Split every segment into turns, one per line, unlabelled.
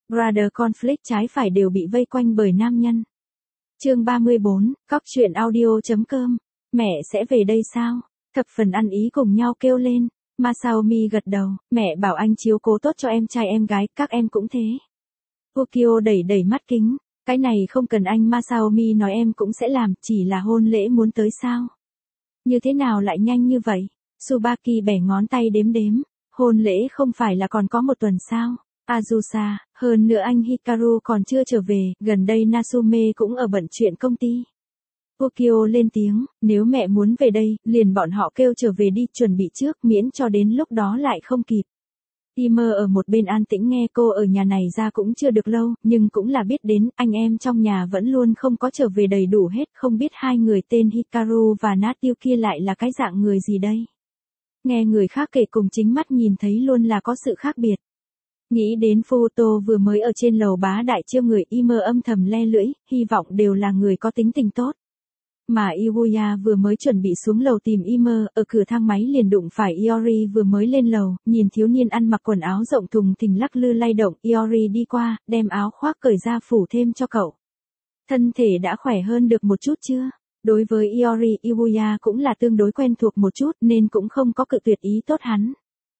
Brother conflict trái phải đều bị vây quanh bởi nam nhân. Chương 34, Cóc truyện audio.com. Mẹ sẽ về đây sao? Thập phần ăn ý cùng nhau kêu lên. Masaomi gật đầu, mẹ bảo anh chiếu cố tốt cho em trai em gái, các em cũng thế. Ukyo đẩy đẩy mắt kính, cái này không cần anh Masaomi nói em cũng sẽ làm, chỉ là hôn lễ muốn tới sao? Như thế nào lại nhanh như vậy? Tsubaki bẻ ngón tay đếm đếm, hôn lễ không phải là còn có một tuần sao? Azusa, hơn nữa anh Hikaru còn chưa trở về, gần đây Natsume cũng ở bận chuyện công ty. Ukyo lên tiếng, nếu mẹ muốn về đây, liền bọn họ kêu trở về đi, chuẩn bị trước, miễn cho đến lúc đó lại không kịp. Timer ở một bên an tĩnh nghe, cô ở nhà này ra cũng chưa được lâu, nhưng cũng là biết đến, anh em trong nhà vẫn luôn không có trở về đầy đủ hết, không biết hai người tên Hikaru và Natsume kia lại là cái dạng người gì đây. Nghe người khác kể cùng chính mắt nhìn thấy luôn là có sự khác biệt. Nghĩ đến Futo vừa mới ở trên lầu bá đại chiêu người, Imer âm thầm le lưỡi, hy vọng đều là người có tính tình tốt. Mà Iwuya vừa mới chuẩn bị xuống lầu tìm Imer, ở cửa thang máy liền đụng phải Iori vừa mới lên lầu, nhìn thiếu niên ăn mặc quần áo rộng thùng thình lắc lư lay động, Iori đi qua, đem áo khoác cởi ra phủ thêm cho cậu. Thân thể đã khỏe hơn được một chút chưa? Đối với Iori, Iwuya cũng là tương đối quen thuộc một chút nên cũng không có cự tuyệt ý tốt hắn.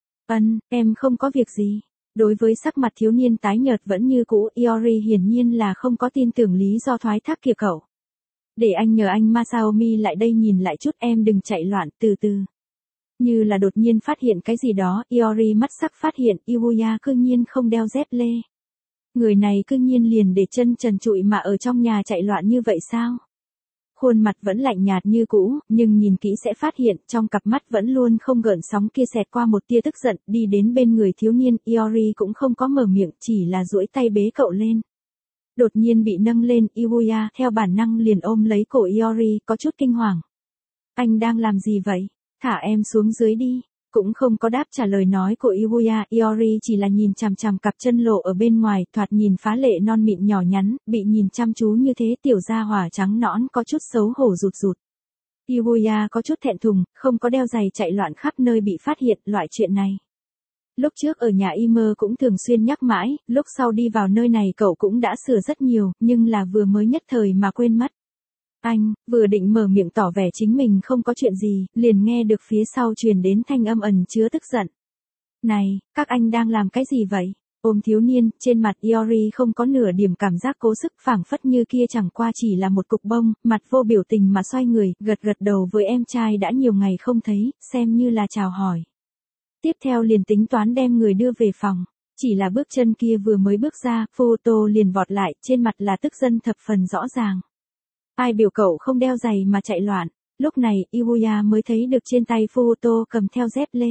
Em không có việc gì. Đối với sắc mặt thiếu niên tái nhợt vẫn như cũ, Iori hiển nhiên là không có tin tưởng lý do thoái thác kia cậu. Để anh nhờ anh Masaomi lại đây nhìn lại chút, em đừng chạy loạn, từ từ. Như là đột nhiên phát hiện cái gì đó, Iori mắt sắc phát hiện Iwuya cư nhiên không đeo dép lê. Người này cư nhiên liền để chân trần trụi mà ở trong nhà chạy loạn như vậy sao? Khuôn mặt vẫn lạnh nhạt như cũ, nhưng nhìn kỹ sẽ phát hiện trong cặp mắt vẫn luôn không gợn sóng kia xẹt qua một tia tức giận, đi đến bên người thiếu niên, Iori cũng không có mở miệng, chỉ là duỗi tay bế cậu lên. Đột nhiên bị nâng lên, Iwuya theo bản năng liền ôm lấy cổ Iori, có chút kinh hoàng. Anh đang làm gì vậy? Thả em xuống dưới đi. Cũng không có đáp trả lời nói của Iwuya, Iori chỉ là nhìn chằm chằm cặp chân lộ ở bên ngoài, thoạt nhìn phá lệ non mịn nhỏ nhắn, bị nhìn chăm chú như thế tiểu gia hỏa trắng nõn có chút xấu hổ rụt rụt. Iwuya có chút thẹn thùng, không có đeo giày chạy loạn khắp nơi bị phát hiện loại chuyện này. Lúc trước ở nhà Imer cũng thường xuyên nhắc mãi, lúc sau đi vào nơi này cậu cũng đã sửa rất nhiều, nhưng là vừa mới nhất thời mà quên mất. Anh, vừa định mở miệng tỏ vẻ chính mình không có chuyện gì, liền nghe được phía sau truyền đến thanh âm ẩn chứa tức giận. Này, các anh đang làm cái gì vậy? Ôm thiếu niên, trên mặt Iori không có nửa điểm cảm giác cố sức, phảng phất như kia chẳng qua chỉ là một cục bông, mặt vô biểu tình mà xoay người, gật gật đầu với em trai đã nhiều ngày không thấy, xem như là chào hỏi. Tiếp theo liền tính toán đem người đưa về phòng. Chỉ là bước chân kia vừa mới bước ra, Futo liền vọt lại, trên mặt là tức giận thập phần rõ ràng. Ai biểu cậu không đeo giày mà chạy loạn. Lúc này, Iwuya mới thấy được trên tay Futo cầm theo dép lê.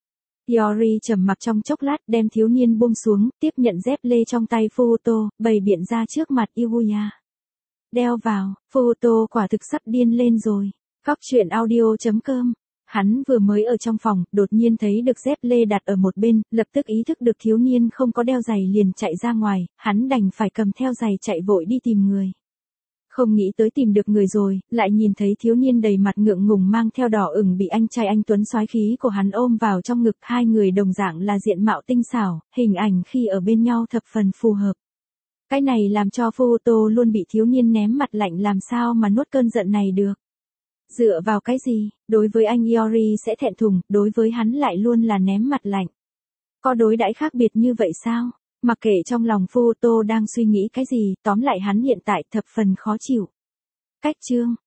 Iori trầm mặc trong chốc lát, đem thiếu niên buông xuống, tiếp nhận dép lê trong tay Futo, bày biện ra trước mặt Iwuya. Đeo vào, Futo quả thực sắp điên lên rồi. Cóc truyện audio.com. Hắn vừa mới ở trong phòng, đột nhiên thấy được dép lê đặt ở một bên, lập tức ý thức được thiếu niên không có đeo giày liền chạy ra ngoài, hắn đành phải cầm theo giày chạy vội đi tìm người. Không nghĩ tới tìm được người rồi, lại nhìn thấy thiếu niên đầy mặt ngượng ngùng mang theo đỏ ửng bị anh trai anh tuấn soái khí của hắn ôm vào trong ngực, hai người đồng dạng là diện mạo tinh xảo, hình ảnh khi ở bên nhau thập phần phù hợp. Cái này làm cho Futo luôn bị thiếu niên ném mặt lạnh làm sao mà nuốt cơn giận này được. Dựa vào cái gì, đối với anh Iori sẽ thẹn thùng, đối với hắn lại luôn là ném mặt lạnh. Có đối đãi khác biệt như vậy sao? Mặc kệ trong lòng Futo đang suy nghĩ cái gì, tóm lại hắn hiện tại thập phần khó chịu. Cách chương,